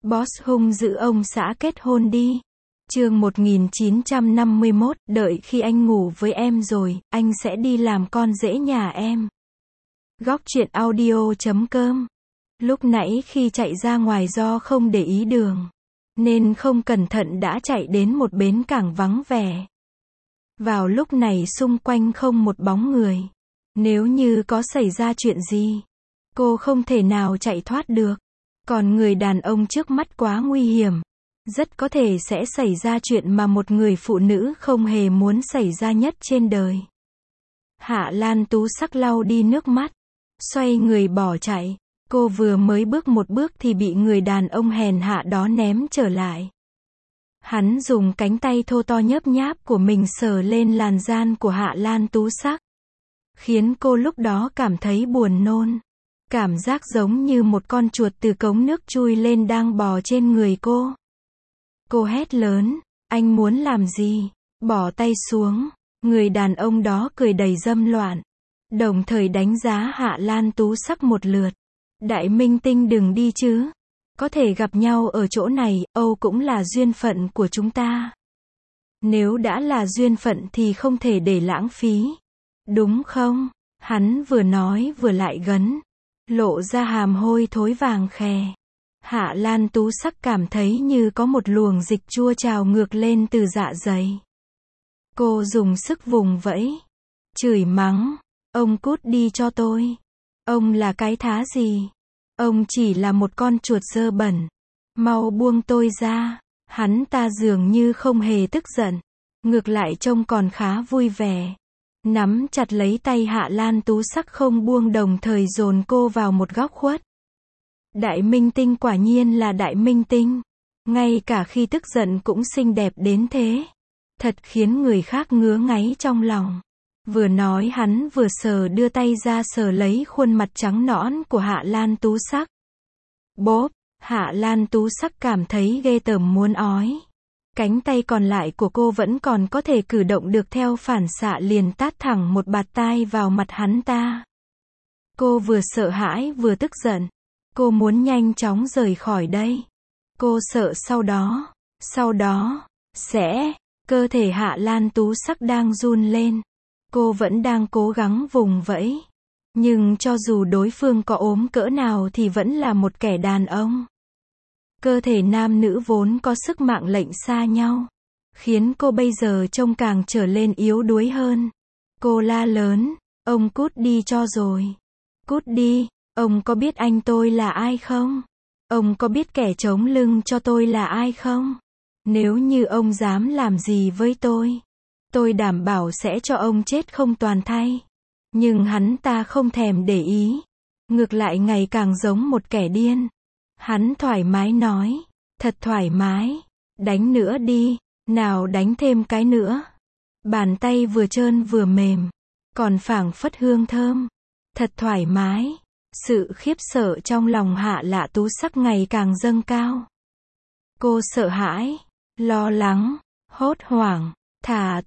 Boss hung dữ ông xã kết hôn đi. Chương 1951, đợi khi anh ngủ với em rồi, anh sẽ đi làm con rể nhà em. Góc truyện audio.com. Lúc nãy khi chạy ra ngoài do không để ý đường, nên không cẩn thận đã chạy đến một bến cảng vắng vẻ. Vào lúc này xung quanh không một bóng người. Nếu như có xảy ra chuyện gì, cô không thể nào chạy thoát được. Còn người đàn ông trước mắt quá nguy hiểm. Rất có thể sẽ xảy ra chuyện mà một người phụ nữ không hề muốn xảy ra nhất trên đời. Hạ Lan Tú Sắc lau đi nước mắt, xoay người bỏ chạy. Cô vừa mới bước một bước thì bị người đàn ông hèn hạ đó ném trở lại. Hắn dùng cánh tay thô to nhớp nháp của mình sờ lên làn da của Hạ Lan Tú Sắc, khiến cô lúc đó cảm thấy buồn nôn. Cảm giác giống như một con chuột từ cống nước chui lên đang bò trên người cô. Cô hét lớn, anh muốn làm gì? Bỏ tay xuống. Người đàn ông đó cười đầy dâm loạn, đồng thời đánh giá Hạ Lan Tú Sắc một lượt. Đại minh tinh đừng đi chứ. Có thể gặp nhau ở chỗ này, Âu cũng là duyên phận của chúng ta. Nếu đã là duyên phận thì không thể để lãng phí. Đúng không? Hắn vừa nói vừa lại gấn, lộ ra hàm hôi thối vàng khè. Hạ Lan Tú Sắc cảm thấy như có một luồng dịch chua trào ngược lên từ dạ dày. Cô dùng sức vùng vẫy, chửi mắng, ông cút đi cho tôi. Ông là cái thá gì? Ông chỉ là một con chuột dơ bẩn. Mau buông tôi ra. Hắn ta dường như không hề tức giận, ngược lại trông còn khá vui vẻ. Nắm chặt lấy tay Hạ Lan Tú Sắc không buông, đồng thời dồn cô vào một góc khuất. Đại minh tinh quả nhiên là đại minh tinh. Ngay cả khi tức giận cũng xinh đẹp đến thế. Thật khiến người khác ngứa ngáy trong lòng. Vừa nói hắn vừa đưa tay ra sờ lấy khuôn mặt trắng nõn của Hạ Lan Tú Sắc. Bốp, Hạ Lan Tú Sắc cảm thấy ghê tởm muốn ói. Cánh tay còn lại của cô vẫn còn có thể cử động được, theo phản xạ liền tát thẳng một bạt tai vào mặt hắn ta. Cô vừa sợ hãi vừa tức giận. Cô muốn nhanh chóng rời khỏi đây. Cô sợ sau đó, cơ thể Hạ Lan Tú Sắc đang run lên. Cô vẫn đang cố gắng vùng vẫy. Nhưng cho dù đối phương có ốm cỡ nào thì vẫn là một kẻ đàn ông. Cơ thể nam nữ vốn có sức mạng lệnh xa nhau, khiến cô bây giờ trông càng trở lên yếu đuối hơn. Cô la lớn, ông cút đi cho rồi. Cút đi, ông có biết anh tôi là ai không? Ông có biết kẻ chống lưng cho tôi là ai không? Nếu như ông dám làm gì với tôi đảm bảo sẽ cho ông chết không toàn thây. Nhưng hắn ta không thèm để ý, ngược lại ngày càng giống một kẻ điên. Hắn thoải mái nói, thật thoải mái, đánh nữa đi, nào đánh thêm cái nữa. Bàn tay vừa trơn vừa mềm, còn phảng phất hương thơm, thật thoải mái. Sự khiếp sợ trong lòng Hạ Lạ Tú Sắc ngày càng dâng cao. Cô sợ hãi, lo lắng, hốt hoảng, thả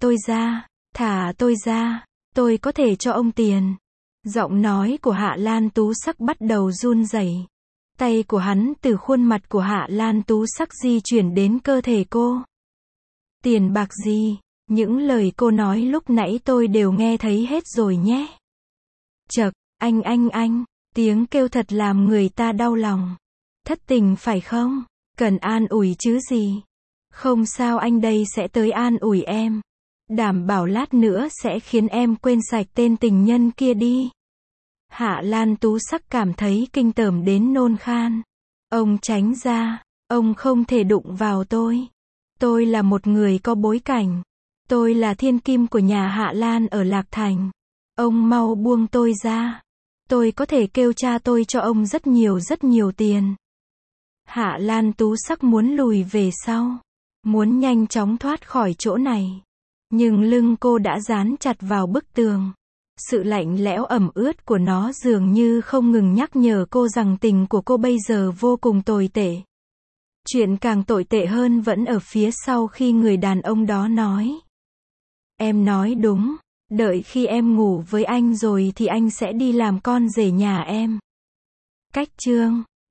tôi ra, tôi có thể cho ông tiền. Giọng nói của Hạ Lan Tú Sắc bắt đầu run rẩy. Tay của hắn từ khuôn mặt của Hạ Lan Tú Sắc di chuyển đến cơ thể cô. Tiền bạc gì? Những lời cô nói lúc nãy tôi đều nghe thấy hết rồi nhé. Chậc, anh, tiếng kêu thật làm người ta đau lòng. Thất tình phải không? Cần an ủi chứ gì? Không sao, anh đây sẽ tới an ủi em. Đảm bảo lát nữa sẽ khiến em quên sạch tên tình nhân kia đi. Hạ Lan Tú Sắc cảm thấy kinh tởm đến nôn khan. Ông tránh ra, ông không thể đụng vào tôi. Tôi là một người có bối cảnh. Tôi là thiên kim của nhà Hạ Lan ở Lạc Thành. Ông mau buông tôi ra. Tôi có thể kêu cha tôi cho ông rất nhiều tiền. Hạ Lan Tú Sắc muốn lùi về sau, muốn nhanh chóng thoát khỏi chỗ này. Nhưng lưng cô đã dán chặt vào bức tường. Sự lạnh lẽo ẩm ướt của nó dường như không ngừng nhắc nhở cô rằng tình của cô bây giờ vô cùng tồi tệ. Chuyện càng tồi tệ hơn vẫn ở phía sau khi người đàn ông đó nói. Em nói đúng, đợi khi em ngủ với anh rồi thì anh sẽ đi làm con rể nhà em. Cách chương